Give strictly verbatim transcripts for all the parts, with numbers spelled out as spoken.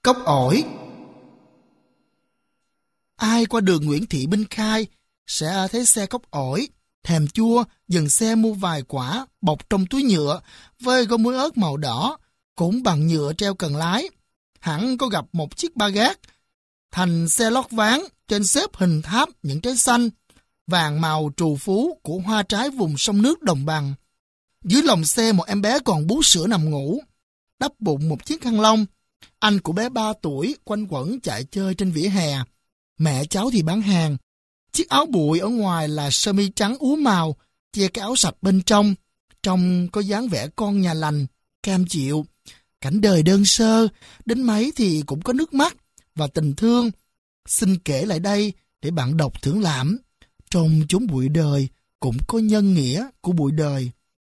Cốc ổi. Ai qua đường Nguyễn Thị Minh Khai sẽ thấy xe cốc ổi, thèm chua, dừng xe mua vài quả bọc trong túi nhựa với gói muối ớt màu đỏ, cũng bằng nhựa treo cần lái. Hẳn có gặp một chiếc ba gác thành xe lót ván, trên xếp hình tháp những trái xanh vàng màu trù phú của hoa trái vùng sông nước đồng bằng. Dưới lồng xe một em bé còn bú sữa nằm ngủ, đắp bụng một chiếc khăn lông. Anh của bé ba tuổi quanh quẩn chạy chơi trên vỉa hè. Mẹ cháu thì bán hàng. Chiếc áo bụi ở ngoài là sơ mi trắng úa màu, che cái áo sạch bên trong. Trong có dáng vẻ con nhà lành, cam chịu. Cảnh đời đơn sơ, đến mấy thì cũng có nước mắt và tình thương. Xin kể lại đây để bạn đọc thưởng lãm. Trong chốn bụi đời cũng có nhân nghĩa của bụi đời.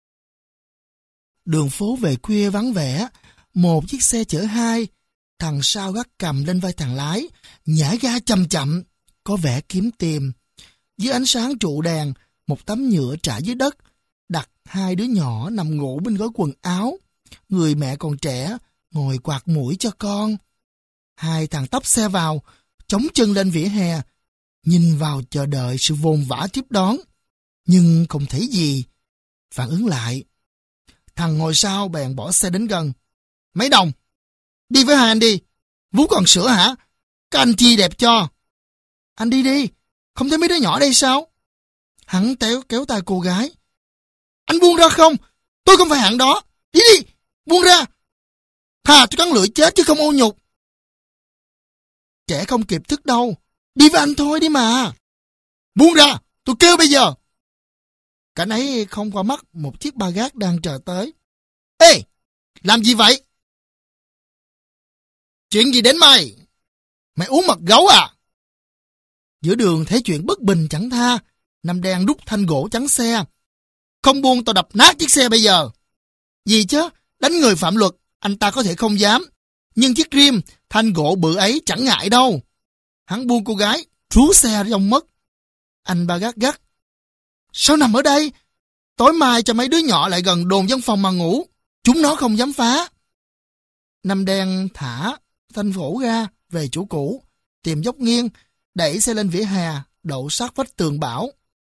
Đường phố về khuya vắng vẻ, một chiếc xe chở hai, thằng sau gác cầm lên vai thằng lái, nhả ga chậm chậm, có vẻ kiếm tìm. Dưới ánh sáng trụ đèn, một tấm nhựa trải dưới đất, đặt hai đứa nhỏ nằm ngủ bên gói quần áo. Người mẹ còn trẻ, ngồi quạt mũi cho con. Hai thằng tấp xe vào, chống chân lên vỉa hè, nhìn vào chờ đợi sự vồn vã tiếp đón. Nhưng không thấy gì. Phản ứng lại, thằng ngồi sau bèn bỏ xe đến gần. Mấy đồng, đi với hai anh đi. Vú còn sữa hả? Các anh chi đẹp cho. Anh đi đi, không thấy mấy đứa nhỏ đây sao? Hắn téo kéo tay cô gái. Anh buông ra không? Tôi không phải hạng đó. Đi đi, buông ra. Thà tôi cắn lưỡi chết chứ không ô nhục. Trẻ không kịp thức đâu. Đi với anh thôi đi mà. Buông ra, tôi kêu bây giờ. Cảnh ấy không qua mắt một chiếc ba gác đang chờ tới. Ê, làm gì vậy? Chuyện gì đến mày? Mày uống mật gấu à? Giữa đường thấy chuyện bất bình chẳng tha, Năm Đen đút thanh gỗ chắn xe. Không buông tao đập nát chiếc xe bây giờ. Gì chứ, đánh người phạm luật, anh ta có thể không dám. Nhưng chiếc rim, thanh gỗ bự ấy chẳng ngại đâu. Hắn buông cô gái, rú xe rông mất. Anh ba gác gắt. Sao nằm ở đây? Tối mai cho mấy đứa nhỏ lại gần đồn văn phòng mà ngủ. Chúng nó không dám phá. Năm Đen thả thanh gỗ ra về chỗ cũ, tìm dốc nghiêng, đẩy xe lên vỉa hè, đậu sát vách tường bảo.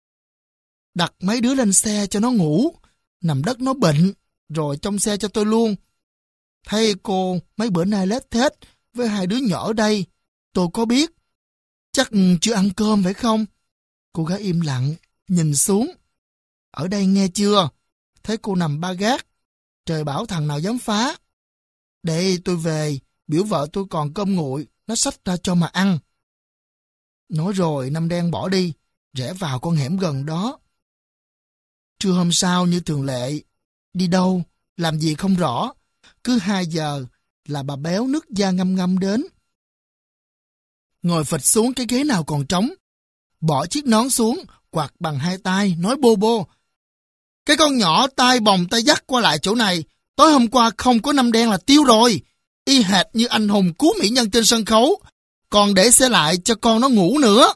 Đặt mấy đứa lên xe cho nó ngủ, nằm đất nó bệnh, rồi trong xe cho tôi luôn. Thấy cô mấy bữa nay lết thết với hai đứa nhỏ ở đây, tôi có biết. Chắc chưa ăn cơm phải không? Cô gái im lặng, nhìn xuống. Ở đây nghe chưa? Thấy cô nằm ba gác. Trời bảo thằng nào dám phá. Để tôi về, biểu vợ tôi còn cơm nguội, nó xách ra cho mà ăn. Nói rồi Năm Đen bỏ đi, rẽ vào con hẻm gần đó. Trưa hôm sau như thường lệ, đi đâu, làm gì không rõ. Cứ hai giờ là bà béo nước da ngâm ngâm đến. Ngồi phịch xuống cái ghế nào còn trống, bỏ chiếc nón xuống, quạt bằng hai tay, nói bô bô. Cái con nhỏ tay bồng tay dắt qua lại chỗ này, tối hôm qua không có Năm Đen là tiêu rồi. Y hệt như anh hùng cứu mỹ nhân trên sân khấu, còn để xe lại cho con nó ngủ nữa.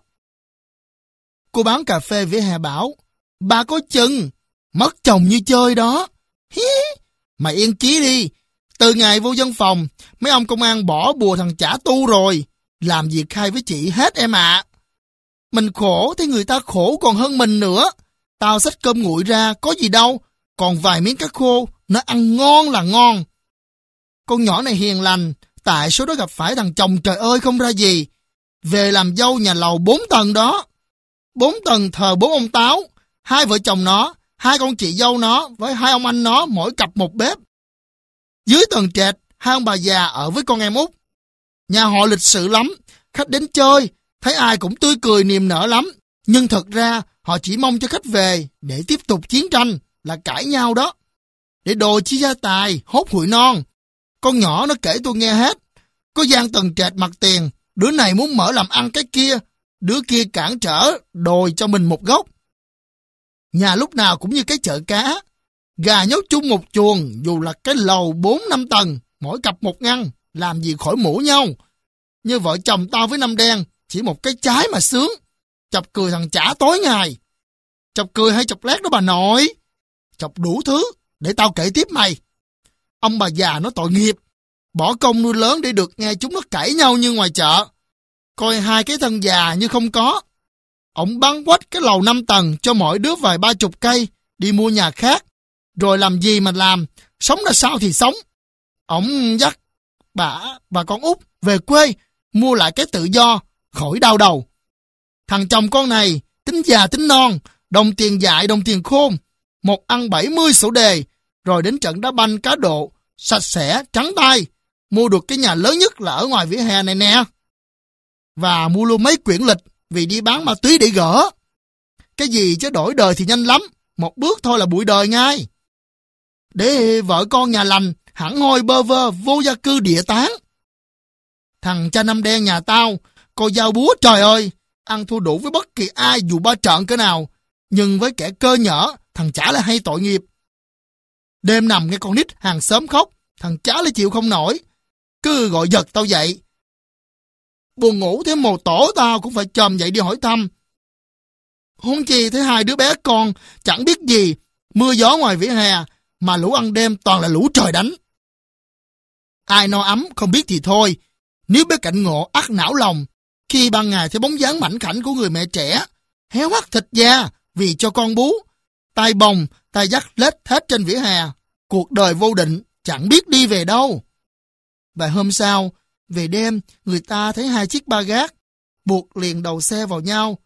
Cô bán cà phê vỉa hè bảo, bà có chừng, mất chồng như chơi đó. Hí, mày yên chí đi, từ ngày vô văn phòng, mấy ông công an bỏ bùa thằng chả tu rồi, làm việc khai với chị hết em ạ. À. Mình khổ thấy người ta khổ còn hơn mình nữa. Tao xách cơm nguội ra, có gì đâu, còn vài miếng cá khô, nó ăn ngon là ngon. Con nhỏ này hiền lành, tại số đó gặp phải thằng chồng trời ơi không ra gì. Về làm dâu nhà lầu bốn tầng đó. Bốn tầng thờ bốn ông Táo, hai vợ chồng nó, hai con chị dâu nó với hai ông anh nó mỗi cặp một bếp. Dưới tầng trệt, hai ông bà già ở với con em út. Nhà họ lịch sự lắm, khách đến chơi, thấy ai cũng tươi cười niềm nở lắm. Nhưng thật ra họ chỉ mong cho khách về để tiếp tục chiến tranh, là cãi nhau đó. Để đồ chi gia tài, hốt hụi non. Con nhỏ nó kể tôi nghe hết. Có gian tầng trệt mặt tiền, đứa này muốn mở làm ăn cái kia, đứa kia cản trở, đòi cho mình một gốc. Nhà lúc nào cũng như cái chợ cá. Gà nhốt chung một chuồng, dù là cái lầu bốn năm tầng, mỗi cặp một ngăn, làm gì khỏi mũ nhau. Như vợ chồng tao với Năm Đen, chỉ một cái trái mà sướng. Chọc cười thằng chả tối ngày. Chọc cười hay chọc lét đó bà nội? Chọc đủ thứ, để tao kể tiếp mày. Ông bà già nó tội nghiệp. bỏ công nuôi lớn để được nghe chúng nó cãi nhau như ngoài chợ. Coi hai cái thân già như không có. Ổng bắn quách cái lầu năm tầng cho mỗi đứa vài ba chục cây, đi mua nhà khác. Rồi làm gì mà làm, sống ra sao thì sống. Ổng dắt bà và con út về quê, mua lại cái tự do, khỏi đau đầu. Thằng chồng con này, tính già tính non, đồng tiền dại đồng tiền khôn, một ăn bảy mươi sổ đề, rồi đến trận đá banh cá độ, sạch sẽ, trắng tay, mua được cái nhà lớn nhất là ở ngoài vỉa hè này nè. Và mua luôn mấy quyển lịch vì đi bán ma túy để gỡ. Cái gì chứ đổi đời thì nhanh lắm, một bước thôi là bụi đời ngay. Để vợ con nhà lành, hẳn hoi bơ vơ, vô gia cư địa tán. Thằng cha năm đen nhà tao, coi dao búa trời ơi, ăn thua đủ với bất kỳ ai dù ba trợn cỡ nào, nhưng với kẻ cơ nhở, thằng chả là hay tội nghiệp. Đêm nằm nghe con nít hàng xóm khóc, thằng chả lại chịu không nổi, cứ gọi giật tao dậy. Buồn ngủ thế mồ tổ tao cũng phải chồm dậy đi hỏi thăm. Huống chi thấy hai đứa bé con chẳng biết gì, mưa gió ngoài vỉa hè, mà lũ ăn đêm toàn là lũ trời đánh. Ai no ấm không biết thì thôi, nếu bé Cảnh Ngộ ắt não lòng, khi ban ngày thấy bóng dáng mảnh khảnh của người mẹ trẻ, héo hắt thịt da vì cho con bú, tay bồng, tay dắt lết hết trên vỉa hè, cuộc đời vô định, chẳng biết đi về đâu. Và hôm sau, về đêm, người ta thấy hai chiếc ba gác, buộc liền đầu xe vào nhau.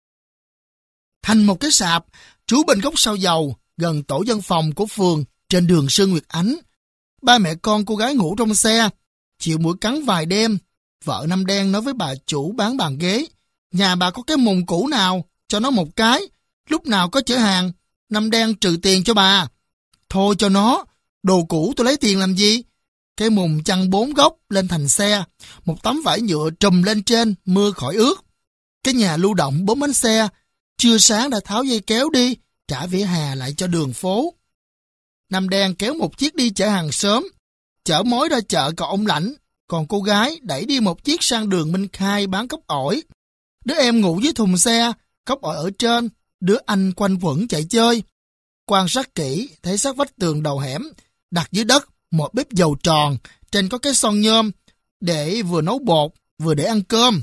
Thành một cái sạp, trú bên góc sau dầu, gần tổ dân phòng của phường, trên đường Sơn Nguyệt Ánh. Ba mẹ con cô gái ngủ trong xe, chịu mũi cắn vài đêm. Vợ Năm Đen nói với bà chủ bán bàn ghế, nhà bà có cái mùng cũ nào, cho nó một cái, lúc nào có chở hàng, Năm Đen trừ tiền cho bà. Thôi cho nó, đồ cũ tôi lấy tiền làm gì? Cái mùng chăn bốn góc lên thành xe, một tấm vải nhựa trùm lên trên, mưa khỏi ướt. Cái nhà lưu động bốn bánh xe, trưa sáng đã tháo dây kéo đi, trả vỉa hè lại cho đường phố. Năm Đen kéo một chiếc đi chở hàng sớm, chở mối ra chợ cầu ông Lãnh, còn cô gái đẩy đi một chiếc sang đường Minh Khai bán cốc ổi. Đứa em ngủ dưới thùng xe, cốc ổi ở trên, đứa anh quanh quẩn chạy chơi. Quan sát kỹ, thấy sát vách tường đầu hẻm, đặt dưới đất một bếp dầu tròn, trên có cái son nhôm, để vừa nấu bột, vừa để ăn cơm.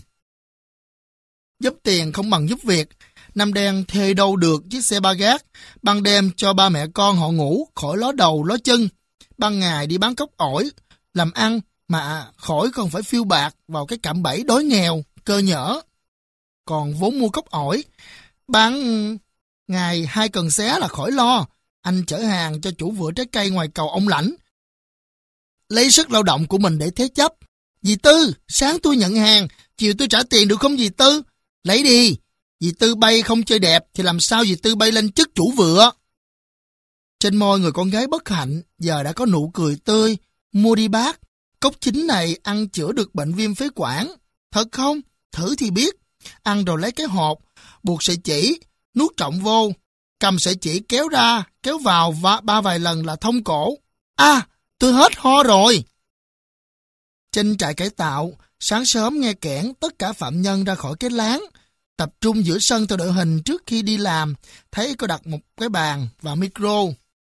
Giúp tiền không bằng giúp việc, Năm Đen thuê đâu được chiếc xe ba gác, ban đêm cho ba mẹ con họ ngủ, khỏi ló đầu ló chân. Ban ngày đi bán cốc ổi, làm ăn, mà khỏi còn phải phiêu bạc vào cái cạm bẫy đói nghèo, cơ nhở. Còn vốn mua cốc ổi, bán ngày hai cần xé là khỏi lo, anh chở hàng cho chủ vựa trái cây ngoài cầu ông Lãnh. Lấy sức lao động của mình để thế chấp. Dì Tư, sáng tôi nhận hàng, chiều tôi trả tiền được không dì Tư? Lấy đi, dì Tư bay không chơi đẹp thì làm sao dì Tư bay lên chức chủ vựa? Trên môi người con gái bất hạnh giờ đã có nụ cười tươi. Mua đi bác, cốc chín này ăn chữa được bệnh viêm phế quản. Thật không? Thử thì biết. Ăn rồi lấy cái hộp, buộc sợi chỉ, nuốt trọng vô, cầm sợi chỉ kéo ra, kéo vào và ba vài lần là thông cổ. À, tôi hết ho rồi. Trên trại cải tạo, sáng sớm nghe kẽn tất cả phạm nhân ra khỏi cái láng, tập trung giữa sân theo đội hình trước khi đi làm, thấy có đặt một cái bàn và micro.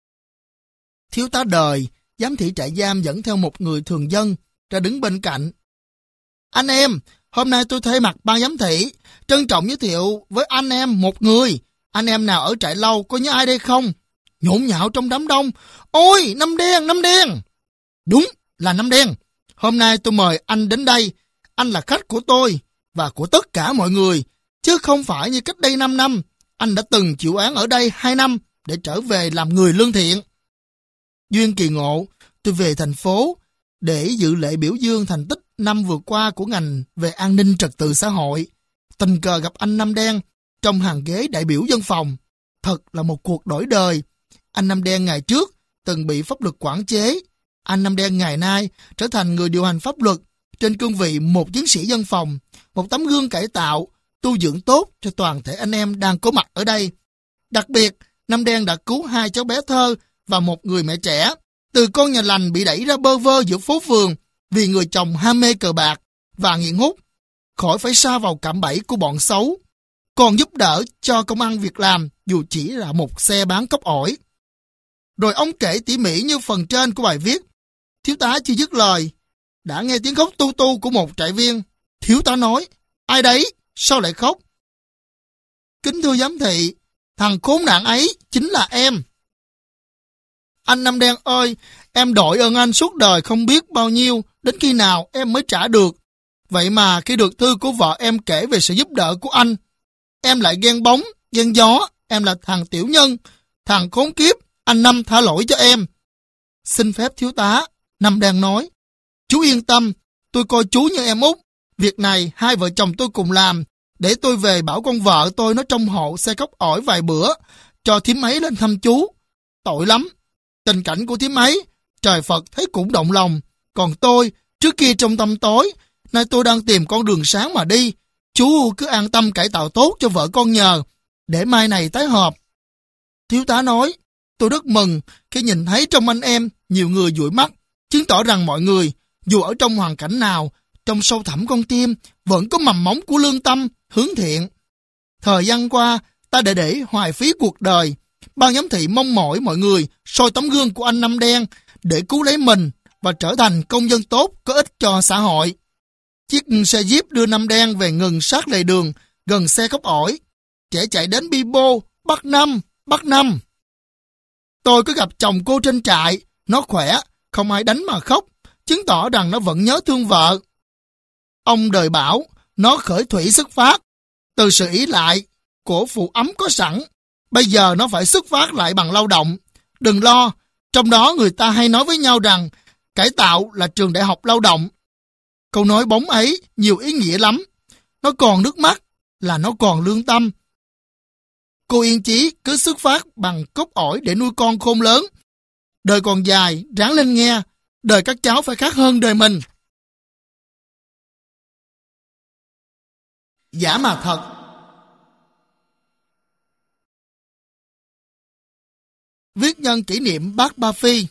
Thiếu tá Đời, giám thị trại giam dẫn theo một người thường dân, ra đứng bên cạnh. Anh em, hôm nay tôi thay mặt ban giám thị, trân trọng giới thiệu với anh em một người. Anh em nào ở trại lâu có nhớ ai đây không? Nhộn nhạo trong đám đông. Ôi, Năm Đen, Năm Đen. Đúng, là Năm Đen. Hôm nay tôi mời anh đến đây. Anh là khách của tôi và của tất cả mọi người, chứ không phải như cách đây năm năm. Anh đã từng chịu án ở đây hai năm để trở về làm người lương thiện. Duyên kỳ ngộ, tôi về thành phố để dự lễ biểu dương thành tích năm vừa qua của ngành về an ninh trật tự xã hội. Tình cờ gặp anh Năm Đen trong hàng ghế đại biểu dân phòng. Thật là một cuộc đổi đời. Anh Năm Đen ngày trước từng bị pháp luật quản chế. Anh Năm Đen ngày nay trở thành người điều hành pháp luật trên cương vị một chiến sĩ dân phòng, một tấm gương cải tạo, tu dưỡng tốt cho toàn thể anh em đang có mặt ở đây. Đặc biệt, Năm Đen đã cứu hai cháu bé thơ và một người mẹ trẻ từ con nhà lành bị đẩy ra bơ vơ giữa phố phường vì người chồng ham mê cờ bạc và nghiện hút, khỏi phải sa vào cạm bẫy của bọn xấu, còn giúp đỡ cho công ăn việc làm dù chỉ là một xe bán cốc ổi. Rồi ông kể tỉ mỉ như phần trên của bài viết. Thiếu tá chưa dứt lời, đã nghe tiếng khóc tu tu của một trại viên. Thiếu tá nói, ai đấy? Sao lại khóc? Kính thưa giám thị, thằng khốn nạn ấy chính là em. Anh Năm Đen ơi, em đội ơn anh suốt đời không biết bao nhiêu, đến khi nào em mới trả được. Vậy mà khi được thư của vợ em kể về sự giúp đỡ của anh, em lại ghen bóng, ghen gió, em là thằng tiểu nhân, thằng khốn kiếp, anh Năm tha lỗi cho em. Xin phép thiếu tá, Năm Đen nói, chú yên tâm, tôi coi chú như em út. Việc này hai vợ chồng tôi cùng làm, để tôi về bảo con vợ tôi nó trong hộ xe cốc ỏi vài bữa, cho thím ấy lên thăm chú. Tội lắm, tình cảnh của thím ấy, trời Phật thấy cũng động lòng. Còn tôi, trước kia trong tâm tối, nay tôi đang tìm con đường sáng mà đi. Chú cứ an tâm cải tạo tốt cho vợ con nhờ, để mai này tái hợp. Thiếu tá nói, tôi rất mừng khi nhìn thấy trong anh em nhiều người dụi mắt, chứng tỏ rằng mọi người, dù ở trong hoàn cảnh nào, trong sâu thẳm con tim, vẫn có mầm móng của lương tâm, hướng thiện. Thời gian qua, ta đã để hoài phí cuộc đời. Ban giám thị mong mỏi mọi người soi tấm gương của anh Năm Đen để cứu lấy mình và trở thành công dân tốt có ích cho xã hội. Chiếc xe Jeep đưa Năm Đen về ngừng sát lề đường, gần xe cốc ỏi. Trẻ chạy đến bi bô, bắt Năm, bắt Năm. Tôi có gặp chồng cô trên trại, nó khỏe, không ai đánh mà khóc, chứng tỏ rằng nó vẫn nhớ thương vợ. Ông đời bảo, nó khởi thủy xuất phát, từ sự ý lại của phụ ấm có sẵn, bây giờ nó phải xuất phát lại bằng lao động. Đừng lo, trong đó người ta hay nói với nhau rằng, cải tạo là trường đại học lao động. Câu nói bóng ấy nhiều ý nghĩa lắm, nó còn nước mắt là nó còn lương tâm. Cô yên chí cứ xuất phát bằng cốc ỏi để nuôi con khôn lớn. Đời còn dài, ráng lên nghe, đời các cháu phải khác hơn đời mình. Giả mà thật. Viết nhân kỷ niệm bác Ba Phi.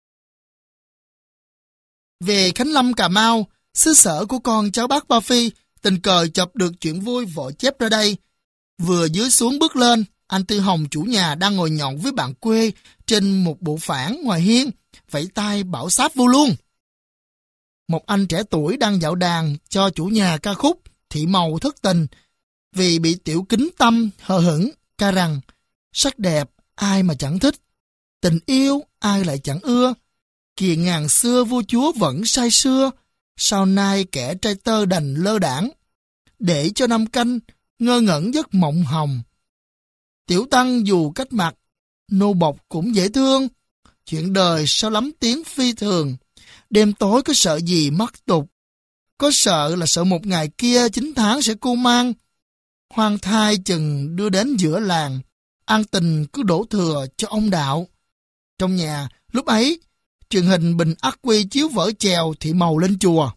Về Khánh Lâm, Cà Mau, xứ sở của con cháu bác Ba Phi, tình cờ chập được chuyện vui vội chép ra đây. Vừa dưới xuống bước lên, anh Tư Hồng chủ nhà đang ngồi nhậu với bạn quê trên một bộ phản ngoài hiên, vẫy tay bảo sáp vô luôn. Một anh trẻ tuổi đang dạo đàn cho chủ nhà ca khúc Thị Màu Thất Tình, vì bị tiểu kính tâm hờ hững, ca rằng sắc đẹp ai mà chẳng thích, tình yêu ai lại chẳng ưa, kìa ngàn xưa vua chúa vẫn say sưa, sau nay kẻ trai tơ đành lơ đảng, để cho năm canh ngơ ngẩn giấc mộng hồng. Tiểu tăng dù cách mặt, nô bộc cũng dễ thương, chuyện đời sao lắm tiếng phi thường, đêm tối có sợ gì mất tục, có sợ là sợ một ngày kia chín tháng sẽ cu mang, hoang thai chừng đưa đến giữa làng, an tình cứ đổ thừa cho ông đạo. Trong nhà, lúc ấy, truyền hình bình ắc quy chiếu vở chèo Thị Màu lên chùa.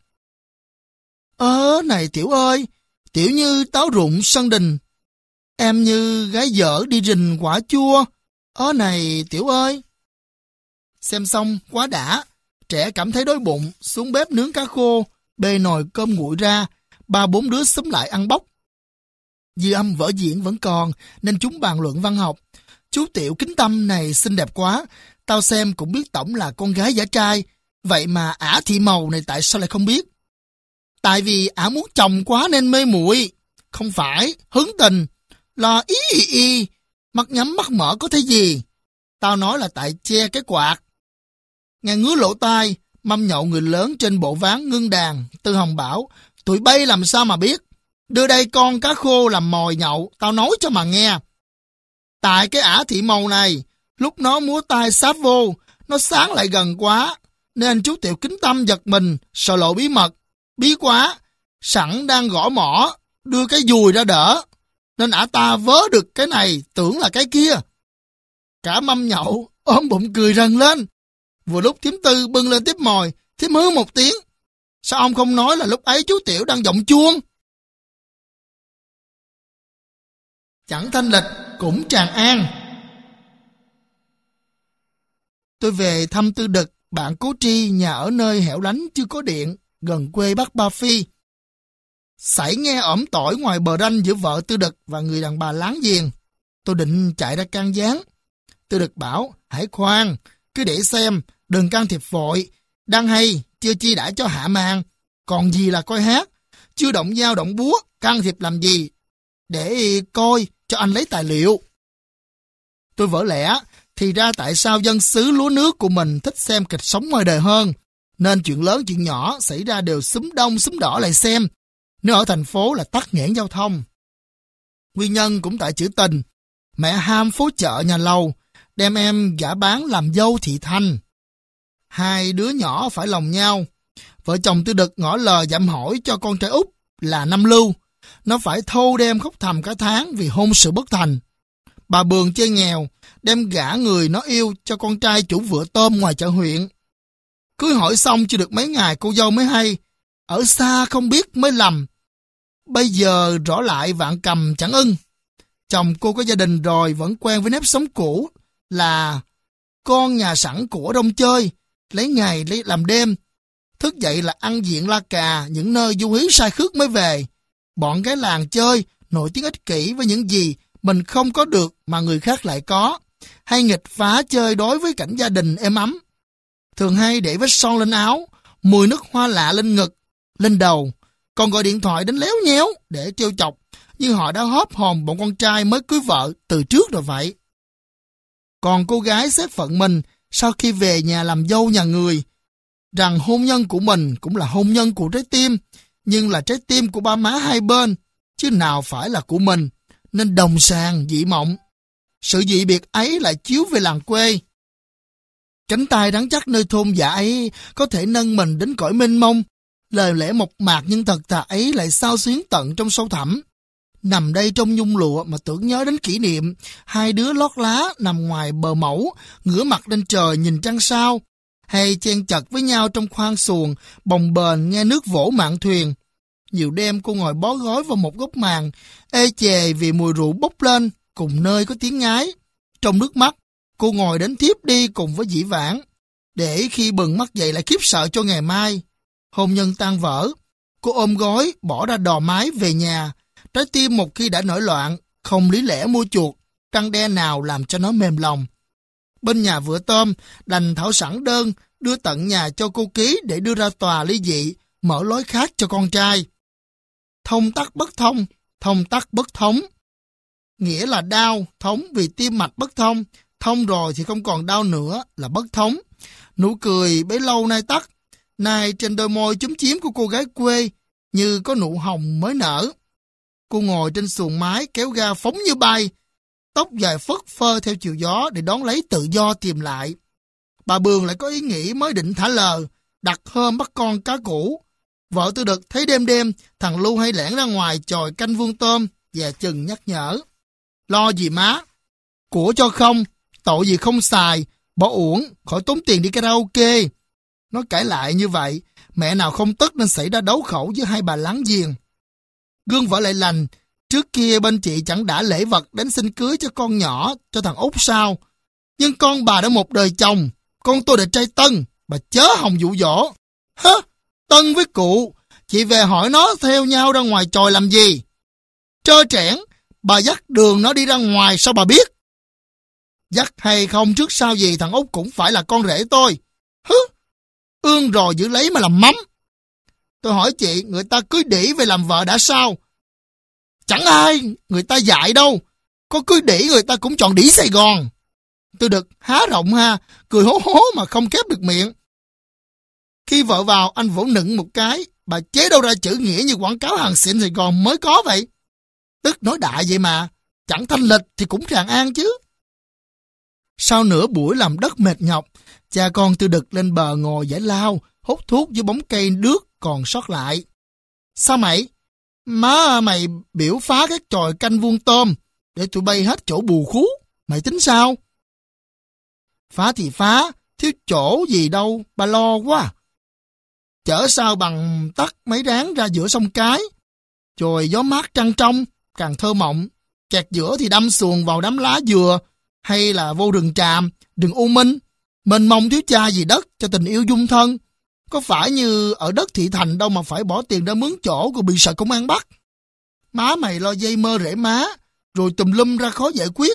Ơ này Tiểu ơi, Tiểu như táo rụng sân đình, em như gái dở đi rình quả chua. Ơ này Tiểu ơi. Xem xong quá đã, trẻ cảm thấy đói bụng, xuống bếp nướng cá khô, bê nồi cơm nguội ra, ba bốn đứa xúm lại ăn bốc. Dư âm vở diễn vẫn còn, nên chúng bàn luận văn học. Chú Tiểu kính tâm này xinh đẹp quá, tao xem cũng biết tổng là con gái giả trai, vậy mà ả Thị Màu này tại sao lại không biết? Tại vì ả muốn chồng quá nên mê muội. Không phải, hứng tình, lo ý y y, mắt nhắm mắt mở có thấy gì. Tao nói là tại che cái quạt. Nghe ngứa lỗ tai, mâm nhậu người lớn trên bộ ván ngưng đàn, Tư Hồng bảo, tụi bay làm sao mà biết. Đưa đây con cá khô làm mồi nhậu, tao nói cho mà nghe. Tại cái ả Thị Màu này, lúc nó múa tay sáp vô, nó sáng lại gần quá, nên chú Tiểu kính tâm giật mình, sợ lộ bí mật. Bí quá, sẵn đang gõ mỏ, đưa cái dùi ra đỡ, nên ả ta vớ được cái này, tưởng là cái kia. Cả mâm nhậu, ôm bụng cười rần lên. Vừa lúc thím Tư bưng lên tiếp mồi, thím hứ một tiếng. Sao ông không nói là lúc ấy chú Tiểu đang giọng chuông? Chẳng thanh lịch, cũng Tràng An. Tôi về thăm Tư Đực, bạn Cố Tri, nhà ở nơi hẻo lánh chưa có điện, gần quê bác Ba Phi. Sảy nghe ỏm tỏi ngoài bờ ranh giữa vợ Tư Đực và người đàn bà láng giềng. Tôi định chạy ra can gián. Tư Đực bảo, hãy khoan, cứ để xem, đừng can thiệp vội. Đang hay, chưa chi đã cho hạ màn. Còn gì là coi hát, chưa động dao động búa, can thiệp làm gì, để coi cho anh lấy tài liệu. Tôi vỡ lẽ, thì ra tại sao dân xứ lúa nước của mình thích xem kịch sống ngoài đời hơn, nên chuyện lớn chuyện nhỏ xảy ra đều xúm đông xúm đỏ lại xem, nếu ở thành phố là tắc nghẽn giao thông. Nguyên nhân cũng tại chữ tình, mẹ ham phố chợ nhà lầu, đem em gả bán làm dâu thị thành. Hai đứa nhỏ phải lòng nhau, vợ chồng Tư Đực ngỏ lời dặm hỏi cho con trai út là Năm Lưu, nó phải thâu đem khóc thầm cả tháng vì hôn sự bất thành. Bà Bường chơi nghèo, đem gả người nó yêu cho con trai chủ vựa tôm ngoài chợ huyện. Cưới hỏi xong chưa được mấy ngày cô dâu mới hay, ở xa không biết mới lầm. Bây giờ rõ lại vạn cầm chẳng ưng. Chồng cô có gia đình rồi vẫn quen với nếp sống cũ là con nhà sẵn của đông chơi, lấy ngày lấy làm đêm. Thức dậy là ăn diện la cà, những nơi du hí sai khước mới về. Bọn gái làng chơi, nổi tiếng ích kỷ với những gì mình không có được mà người khác lại có, hay nghịch phá chơi đối với cảnh gia đình êm ấm. Thường hay để vết son lên áo, mùi nước hoa lạ lên ngực, lên đầu, còn gọi điện thoại đến léo nhéo để trêu chọc, như họ đã hóp hòm bọn con trai mới cưới vợ từ trước rồi vậy. Còn cô gái xét phận mình sau khi về nhà làm dâu nhà người, rằng hôn nhân của mình cũng là hôn nhân của trái tim, nhưng là trái tim của ba má hai bên, chứ nào phải là của mình, nên đồng sàng dị mộng. Sự dị biệt ấy lại chiếu về làng quê. Cánh tay rắn chắc nơi thôn dạ ấy có thể nâng mình đến cõi mênh mông, lời lẽ mộc mạc nhưng thật thà ấy lại xao xuyến tận trong sâu thẳm. Nằm đây trong nhung lụa mà tưởng nhớ đến kỷ niệm, hai đứa lót lá nằm ngoài bờ mẫu, ngửa mặt lên trời nhìn trăng sao, hay chen chật với nhau trong khoang xuồng, bồng bềnh nghe nước vỗ mạn thuyền. Nhiều đêm cô ngồi bó gối vào một góc màn, ê chề vì mùi rượu bốc lên, cùng nơi có tiếng ngái. Trong nước mắt, cô ngồi đến thiếp đi cùng với dĩ vãng, để khi bừng mắt dậy lại khiếp sợ cho ngày mai. Hôn nhân tan vỡ, cô ôm gối, bỏ ra đò mái về nhà. Trái tim một khi đã nổi loạn, không lý lẽ mua chuộc, răng đe nào làm cho nó mềm lòng. Bên nhà vựa tôm, đành thảo sẵn đơn, đưa tận nhà cho cô ký để đưa ra tòa ly dị, mở lối khác cho con trai. Thông tắc bất thông, thông tắc bất thống. Nghĩa là đau, thống vì tim mạch bất thông, thông rồi thì không còn đau nữa là bất thống. Nụ cười bấy lâu nay tắt, nay trên đôi môi chúm chím của cô gái quê như có nụ hồng mới nở. Cô ngồi trên xuồng mái kéo ga phóng như bay, tóc dài phất phơ theo chiều gió để đón lấy tự do tìm lại. Bà Bường lại có ý nghĩ mới định thả lờ, đặt hôm bắt con cá cũ. Vợ Tư Đực thấy đêm đêm thằng Lưu hay lẻn ra ngoài chòi canh vuông tôm, dè chừng nhắc nhở. Lo gì má, của cho không, tội gì không xài, bỏ uổng, khỏi tốn tiền đi karaoke. Nó cãi lại như vậy, mẹ nào không tức nên xảy ra đấu khẩu với hai bà láng giềng. Gương vợ lại lành, trước kia bên chị chẳng đã lễ vật đến xin cưới cho con nhỏ, cho thằng Út sao. Nhưng con bà đã một đời chồng, con tôi là trai tân, bà chớ hòng dụ dỗ. Hả? Tân với cụ, chị về hỏi nó theo nhau ra ngoài chòi làm gì? Trơ trẽn, bà dắt đường nó đi ra ngoài sao bà biết? Dắt hay không trước sau gì thằng Út cũng phải là con rể tôi. Hứ, ương rồi giữ lấy mà làm mắm. Tôi hỏi chị, người ta cưới đĩ về làm vợ đã sao? Chẳng ai, người ta dạy đâu. Có cưới đĩ người ta cũng chọn đĩ Sài Gòn. Tôi được há rộng ha, cười hố hố mà không khép được miệng. Khi vợ vào, anh vỗ nựng một cái, bà chế đâu ra chữ nghĩa như quảng cáo hàng xịn Sài Gòn mới có vậy. Tức nói đại vậy mà, chẳng thanh lịch thì cũng tràn an chứ. Sau nửa buổi làm đất mệt nhọc, cha con Tư Đực lên bờ ngồi giải lao, hút thuốc với bóng cây đước còn sót lại. Sao mày? Má mày biểu phá cái chòi canh vuông tôm, để tụi bay hết chỗ bù khú. Mày tính sao? Phá thì phá, thiếu chỗ gì đâu, ba lo quá. Chở sao bằng tắt mấy ráng ra giữa sông Cái. Rồi gió mát trăng trong, càng thơ mộng. Kẹt giữa thì đâm xuồng vào đám lá dừa, hay là vô rừng tràm, rừng U Minh. Mình mong thiếu cha gì đất cho tình yêu dung thân. Có phải như ở đất thị thành đâu mà phải bỏ tiền ra mướn chỗ rồi bị sợ công an bắt. Má mày lo dây mơ rễ má, rồi tùm lum ra khó giải quyết.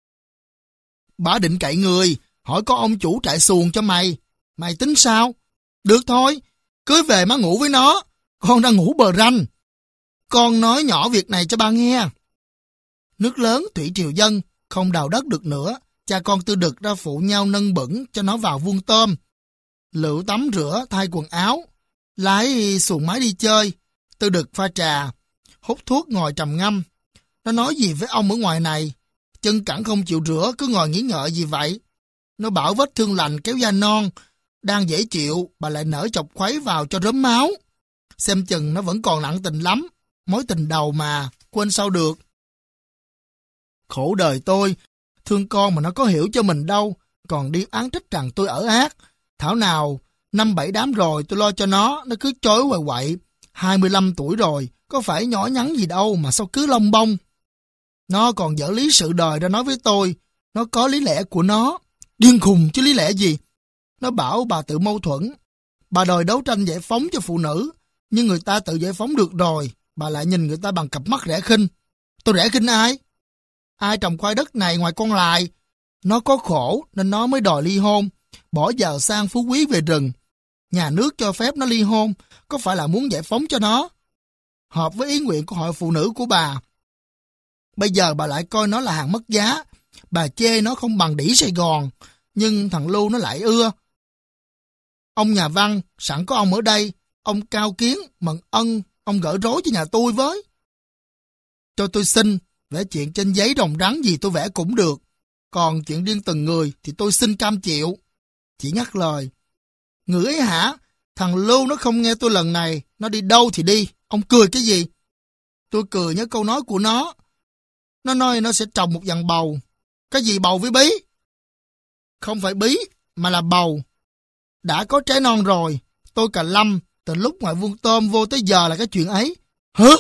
Bà định cậy người, hỏi có ông chủ trại xuồng cho mày. Mày tính sao? Được thôi, cưới về má ngủ với nó, con đang ngủ bờ ranh. Con nói nhỏ việc này cho ba nghe. Nước lớn thủy triều dâng, không đào đất được nữa, cha con Tư Đực ra phụ nhau nâng bửng cho nó vào vuông tôm. Lựu tắm rửa, thay quần áo, lái xuồng máy đi chơi. Tư Đực pha trà, hút thuốc ngồi trầm ngâm. Nó nói gì với ông ở ngoài này, chân cẳng không chịu rửa, cứ ngồi nghĩ ngợi gì vậy. Nó bảo vết thương lành kéo da non, đang dễ chịu, bà lại nở chọc khuấy vào cho rớm máu. Xem chừng nó vẫn còn nặng tình lắm, mối tình đầu mà, quên sao được. Khổ đời tôi, thương con mà nó có hiểu cho mình đâu, còn đi án trách rằng tôi ở ác. Thảo nào, năm bảy đám rồi tôi lo cho nó, nó cứ chối hoài quậy. hai mươi lăm tuổi rồi, có phải nhỏ nhắn gì đâu mà sao cứ lông bông. Nó còn dở lý sự đời ra nói với tôi, nó có lý lẽ của nó. Điên khùng chứ lý lẽ gì. Nó bảo bà tự mâu thuẫn. Bà đòi đấu tranh giải phóng cho phụ nữ, nhưng người ta tự giải phóng được rồi, bà lại nhìn người ta bằng cặp mắt rẻ khinh. Tôi rẻ khinh ai? Ai trồng khoai đất này ngoài con Lài? Nó có khổ nên nó mới đòi ly hôn, bỏ giàu sang phú quý về rừng. Nhà nước cho phép nó ly hôn, có phải là muốn giải phóng cho nó? Hợp với ý nguyện của hội phụ nữ của bà. Bây giờ bà lại coi nó là hàng mất giá. Bà chê nó không bằng đĩ Sài Gòn, nhưng thằng Lưu nó lại ưa. Ông nhà văn, sẵn có ông ở đây, ông cao kiến, mận ân, ông gỡ rối cho nhà tôi với. Cho tôi xin, vẽ chuyện trên giấy rồng rắn gì tôi vẽ cũng được. Còn chuyện riêng từng người thì tôi xin cam chịu. Chỉ nhắc lời. Người ấy hả? Thằng Lưu nó không nghe tôi lần này, nó đi đâu thì đi. Ông cười cái gì? Tôi cười nhớ câu nói của nó. Nó nói nó sẽ trồng một dàn bầu. Cái gì bầu với bí? Không phải bí, mà là bầu. Đã có trái non rồi. Tôi cà lâm, từ lúc ngoài vuông tôm vô tới giờ là cái chuyện ấy. Hả?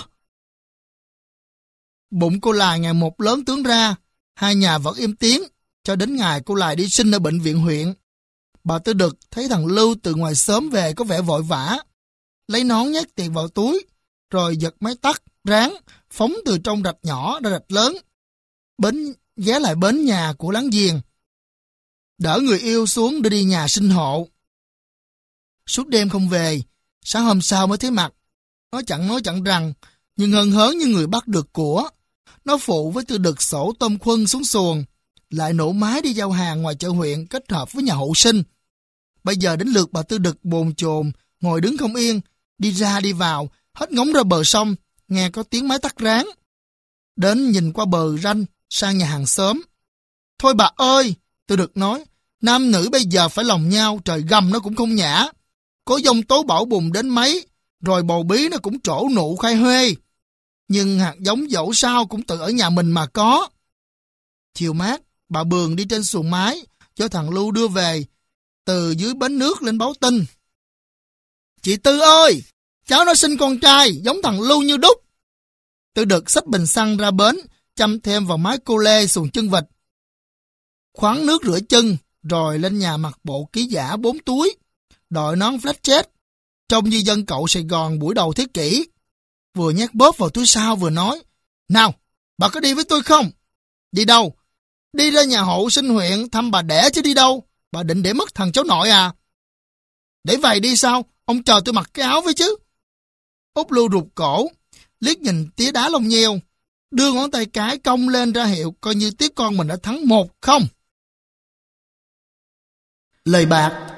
Bụng cô Lài ngày một lớn tướng ra. Hai nhà vẫn im tiếng, cho đến ngày cô Lài đi sinh ở bệnh viện huyện. Bà Tư Đực thấy thằng Lưu từ ngoài sớm về có vẻ vội vã. Lấy nón nhét tiền vào túi, rồi giật máy tắt, ráng, phóng từ trong rạch nhỏ ra rạch lớn. Bến ghé lại bến nhà của láng giềng. Đỡ người yêu xuống đưa đi nhà sinh hộ. Suốt đêm không về, sáng hôm sau mới thấy mặt. Nó chẳng nói chẳng rằng, nhưng hân hớn như người bắt được của. Nó phụ với Tư Đực sổ tôm khuân xuống xuồng, lại nổ máy đi giao hàng ngoài chợ huyện kết hợp với nhà hộ sinh. Bây giờ đến lượt bà Tư Đực bồn chồn, ngồi đứng không yên, đi ra đi vào, hết ngóng ra bờ sông, nghe có tiếng máy tắt ráng. Đến nhìn qua bờ ranh, sang nhà hàng xóm. Thôi bà ơi, Tư Đực nói, nam nữ bây giờ phải lòng nhau, trời gầm nó cũng không nhã. Có dông tố bão bùng đến mấy, rồi bầu bí nó cũng trổ nụ khai huê. Nhưng hạt giống dẫu sao cũng tự ở nhà mình mà có. Chiều mát, bà Bường đi trên xuồng máy, cho thằng Lưu đưa về, từ dưới bến nước lên báo tin. Chị Tư ơi, cháu nó sinh con trai, giống thằng Lưu như đúc. Tư Đực xách bình xăng ra bến, chăm thêm vào mái cô lê xuồng chân vịt. Khoáng nước rửa chân, rồi lên nhà mặc bộ ký giả bốn túi, đội nón flat chết, trông như dân cậu Sài Gòn buổi đầu thế kỷ. Vừa nhét bóp vào túi sau vừa nói, nào, bà có đi với tôi không? Đi đâu? Đi ra nhà hộ sinh huyện thăm bà đẻ chứ đi đâu? Bà định để mất thằng cháu nội à? Để vậy đi sao? Ông chờ tôi mặc cái áo với chứ. Út Lưu rụt cổ, liếc nhìn tía đá lông nheo, đưa ngón tay cái cong lên ra hiệu coi như tía con mình đã thắng một không. Lời bạc.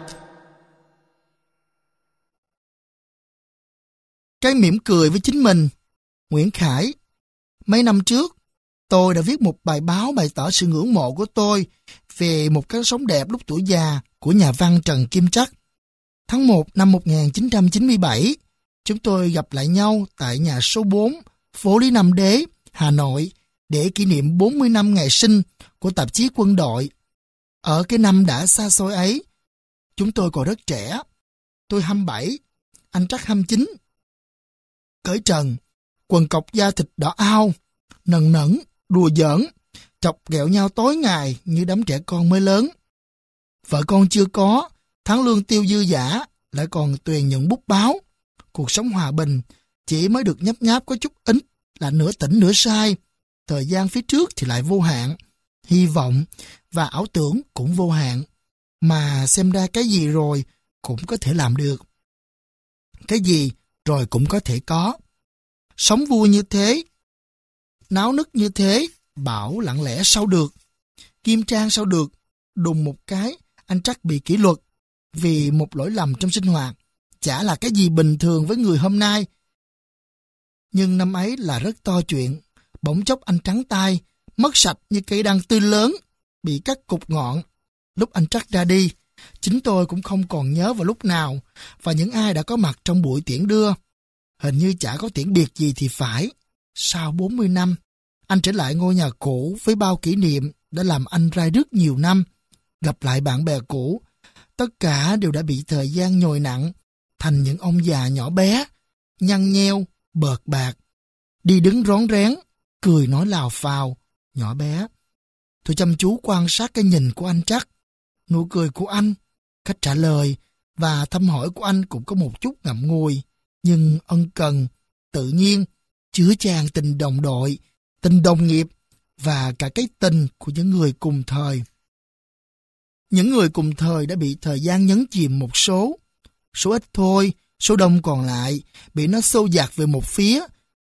Cái mỉm cười với chính mình. Nguyễn Khải. Mấy năm trước, tôi đã viết một bài báo bày tỏ sự ngưỡng mộ của tôi về một cái sống đẹp lúc tuổi già của nhà văn Trần Kim Trắc. Tháng một năm một nghìn chín trăm chín mươi bảy, chúng tôi gặp lại nhau tại nhà số bốn, phố Lý Nam Đế, Hà Nội để kỷ niệm bốn mươi năm ngày sinh của tạp chí Quân đội. Ở cái năm đã xa xôi ấy, chúng tôi còn rất trẻ. Tôi hai mươi bảy, anh Trắc hai mươi chín. Cởi trần, quần cộc da thịt đỏ ao, nần nẫn, đùa giỡn, chọc ghẹo nhau tối ngày như đám trẻ con mới lớn. Vợ con chưa có, tháng lương tiêu dư dả, lại còn tùy những bút báo. Cuộc sống hòa bình, chỉ mới được nhấp nháp có chút ít là nửa tỉnh nửa sai. Thời gian phía trước thì lại vô hạn, hy vọng và ảo tưởng cũng vô hạn. Mà xem ra cái gì rồi cũng có thể làm được. Cái gì rồi cũng có thể có. Sống vui như thế, náo nức như thế, bảo lặng lẽ sao được. Kim Trang sao được. Đùng một cái, anh Trắc bị kỷ luật vì một lỗi lầm trong sinh hoạt. Chả là cái gì bình thường với người hôm nay. Nhưng năm ấy là rất to chuyện. Bỗng chốc anh trắng tay, mất sạch như cây đăng tươi lớn, bị cắt cục ngọn. Lúc anh Trắc ra đi, chính tôi cũng không còn nhớ vào lúc nào và những ai đã có mặt trong buổi tiễn đưa. Hình như chả có tiễn biệt gì thì phải. Sau bốn mươi năm, anh trở lại ngôi nhà cũ với bao kỷ niệm đã làm anh rai rứt nhiều năm. Gặp lại bạn bè cũ, tất cả đều đã bị thời gian nhồi nặng thành những ông già nhỏ bé, nhăn nheo, bợt bạc, đi đứng rón rén, cười nói lào phào, nhỏ bé. Tôi chăm chú quan sát cái nhìn của anh Trắc, nụ cười của anh, cách trả lời và thăm hỏi của anh cũng có một chút ngậm ngùi, nhưng ân cần, tự nhiên, chứa chan tình đồng đội, tình đồng nghiệp và cả cái tình của những người cùng thời. Những người cùng thời đã bị thời gian nhấn chìm một số, số ít thôi, số đông còn lại bị nó xô dạt về một phía.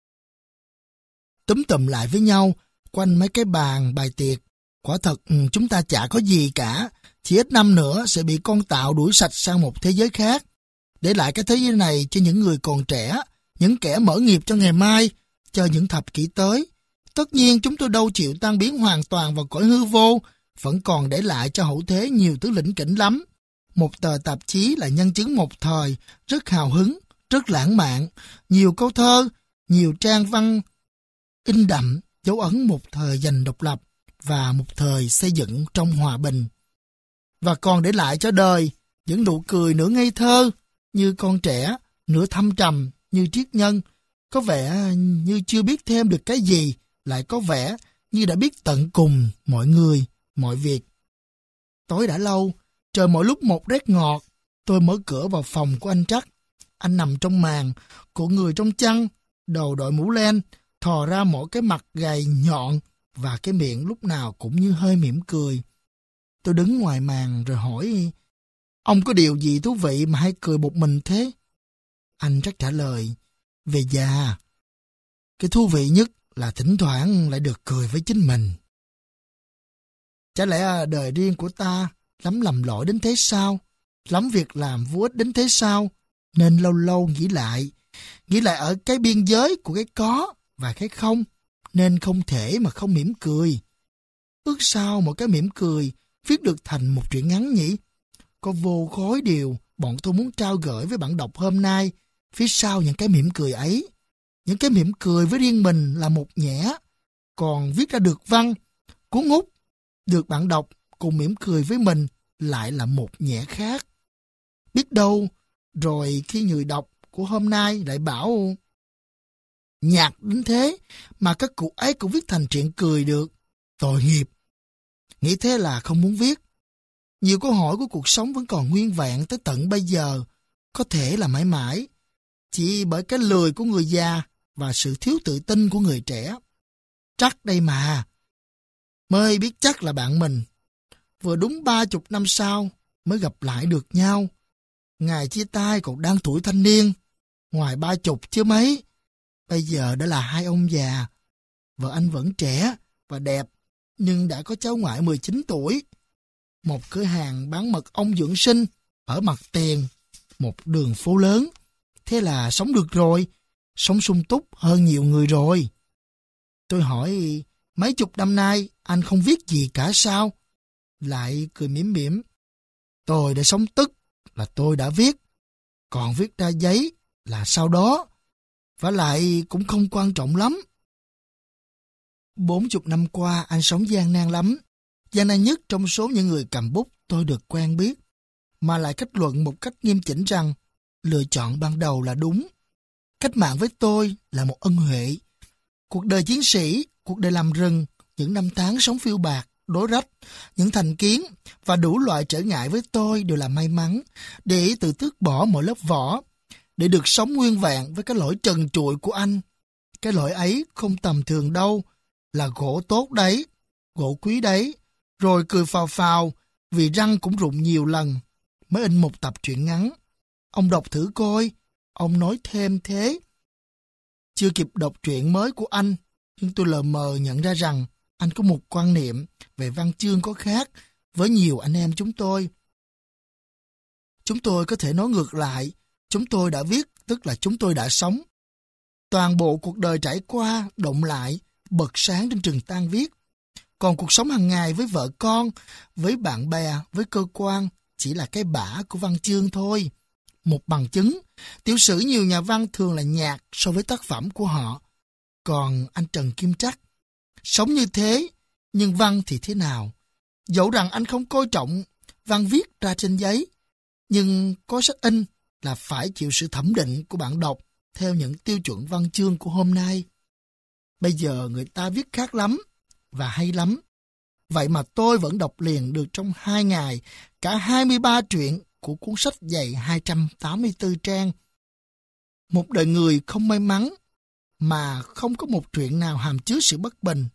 Túm tụm lại với nhau quanh mấy cái bàn bài tiệc. Quả thật chúng ta chả có gì cả, chỉ ít năm nữa sẽ bị con tạo đuổi sạch sang một thế giới khác, để lại cái thế giới này cho những người còn trẻ, những kẻ mở nghiệp cho ngày mai, cho những thập kỷ tới. Tất nhiên chúng tôi đâu chịu tan biến hoàn toàn vào cõi hư vô, vẫn còn để lại cho hậu thế nhiều thứ lĩnh kỉnh lắm. Một tờ tạp chí là nhân chứng một thời, rất hào hứng, rất lãng mạn, nhiều câu thơ, nhiều trang văn, in đậm, dấu ấn một thời giành độc lập và một thời xây dựng trong hòa bình. Và còn để lại cho đời những nụ cười nửa ngây thơ như con trẻ, nửa thâm trầm như triết nhân, có vẻ như chưa biết thêm được cái gì, lại có vẻ như đã biết tận cùng mọi người, mọi việc. Tối đã lâu, trời mỗi lúc một rét ngọt, tôi mở cửa vào phòng của anh Trắc. Anh nằm trong màn, cổ người trong chăn, đầu đội mũ len, thò ra mỗi cái mặt gầy nhọn và cái miệng lúc nào cũng như hơi mỉm cười. Tôi đứng ngoài màn rồi hỏi, ông có điều gì thú vị mà hay cười một mình thế? Anh Trắc trả lời, về già. Cái thú vị nhất là thỉnh thoảng lại được cười với chính mình. Chả lẽ đời riêng của ta lắm lầm lỗi đến thế sao? Lắm việc làm vô ích đến thế sao? Nên lâu lâu nghĩ lại, nghĩ lại ở cái biên giới của cái có và cái không, nên không thể mà không mỉm cười. Ước sao một cái mỉm cười viết được thành một truyện ngắn nhỉ? Có vô khối điều bọn tôi muốn trao gửi với bạn đọc hôm nay phía sau những cái mỉm cười ấy. Những cái mỉm cười với riêng mình là một nhẽ, còn viết ra được văn, cuốn út, được bạn đọc cùng mỉm cười với mình lại là một nhẽ khác. Biết đâu, rồi khi người đọc của hôm nay lại bảo nhạt đến thế mà các cụ ấy cũng viết thành truyện cười được. Tội nghiệp. Nghĩ thế là không muốn viết. Nhiều câu hỏi của cuộc sống vẫn còn nguyên vẹn tới tận bây giờ, có thể là mãi mãi, chỉ bởi cái lười của người già và sự thiếu tự tin của người trẻ. Trắc đây mà. Mới biết chắc là bạn mình. Vừa đúng ba chục năm sau mới gặp lại được nhau. Ngày chia tay còn đang tuổi thanh niên, ngoài ba chục chứ mấy. Bây giờ đã là hai ông già. Vợ anh vẫn trẻ và đẹp, nhưng đã có cháu ngoại mười chín tuổi. Một cửa hàng bán mật ong dưỡng sinh ở mặt tiền, một đường phố lớn. Thế là sống được rồi, sống sung túc hơn nhiều người rồi. Tôi hỏi, mấy chục năm nay anh không viết gì cả sao? Lại cười mỉm mỉm. Tôi đã sống tức là tôi đã viết, còn viết ra giấy là sau đó, và lại cũng không quan trọng lắm. Bốn chục năm qua anh sống gian nan lắm, gian nan nhất trong số những người cầm bút tôi được quen biết, mà lại kết luận một cách nghiêm chỉnh rằng lựa chọn ban đầu là đúng. Cách mạng với tôi là một ân huệ. Cuộc đời chiến sĩ, cuộc đời làm rừng, những năm tháng sống phiêu bạt, đối rách, những thành kiến và đủ loại trở ngại với tôi đều là may mắn để tự tước bỏ mọi lớp vỏ, để được sống nguyên vẹn với cái lỗi trần trụi của anh. Cái lỗi ấy không tầm thường đâu, là gỗ tốt đấy, gỗ quý đấy, rồi cười phào phào vì răng cũng rụng nhiều lần. mới in một tập truyện ngắn. Ông đọc thử coi, ông nói thêm thế. Chưa kịp đọc truyện mới của anh, nhưng tôi lờ mờ nhận ra rằng anh có một quan niệm về văn chương có khác với nhiều anh em chúng tôi. Chúng tôi có thể nói ngược lại, chúng tôi đã viết, tức là chúng tôi đã sống. Toàn bộ cuộc đời trải qua, động lại, bật sáng trên trường tan viết. Còn cuộc sống hàng ngày với vợ con, với bạn bè, với cơ quan, chỉ là cái bã của văn chương thôi. Một bằng chứng, tiểu sử nhiều nhà văn thường là nhạt so với tác phẩm của họ. Còn anh Trần Kim Trắc, sống như thế, nhưng văn thì thế nào? Dẫu rằng anh không coi trọng văn viết ra trên giấy, nhưng có sách in là phải chịu sự thẩm định của bạn đọc theo những tiêu chuẩn văn chương của hôm nay. Bây giờ người ta viết khác lắm và hay lắm. Vậy mà tôi vẫn đọc liền được trong hai ngày cả hai mươi ba truyện của cuốn sách dày hai trăm tám mươi tư trang. Một đời người không may mắn mà không có một truyện nào hàm chứa sự bất bình,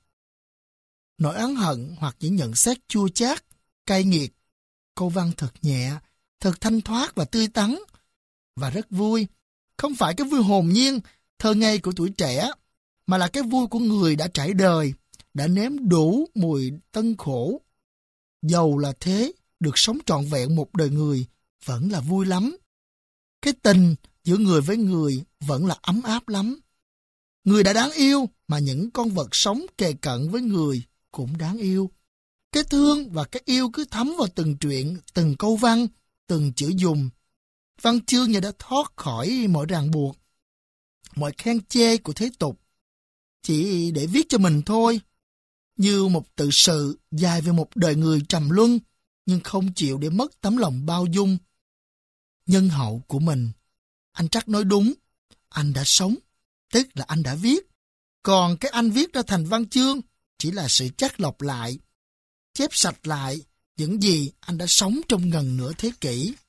nỗi oán hận hoặc những nhận xét chua chát, cay nghiệt. Câu văn thật nhẹ, thật thanh thoát và tươi tắn, và rất vui. Không phải cái vui hồn nhiên, thơ ngây của tuổi trẻ, mà là cái vui của người đã trải đời, đã nếm đủ mùi tân khổ. Dầu là thế, được sống trọn vẹn một đời người vẫn là vui lắm. Cái tình giữa người với người vẫn là ấm áp lắm. Người đã đáng yêu mà những con vật sống kề cận với người cũng đáng yêu. Cái thương và cái yêu cứ thấm vào từng truyện, từng câu văn, từng chữ dùng. Văn chương như đã thoát khỏi mọi ràng buộc, mọi khen chê của thế tục, chỉ để viết cho mình thôi. Như một tự sự dài về một đời người trầm luân, nhưng không chịu để mất tấm lòng bao dung, nhân hậu của mình. Anh Trắc nói đúng, anh đã sống, tức là anh đã viết. Còn cái anh viết ra thành văn chương chỉ là sự chắt lọc lại, chép sạch lại những gì anh đã sống trong gần nửa thế kỷ.